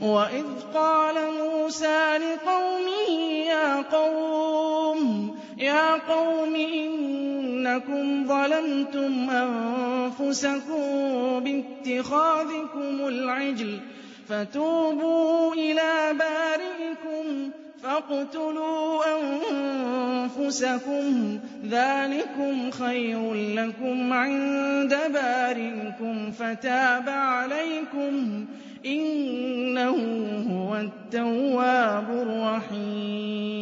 وَإِذْ قَالَ مُوسَىٰ لِقَوْمِهِ يَا قَوْمِ إِنَّكُمْ ظَلَمْتُمْ أَنفُسَكُم بِاتِّخَاذِكُمُ الْعِجْلَ فَتُوبُوا إِلَىٰ بَارِئِكُمْ فَاقْتُلُوا أَنفُسَكُمْ ذَٰلِكُمْ خَيْرٌ لَّكُمْ عِندَ بَارِئِكُمْ فَتَابَ عَلَيْكُمْ ۚ إِنَّهُ هُوَ التَّوَّابُ الرَّحِيمُ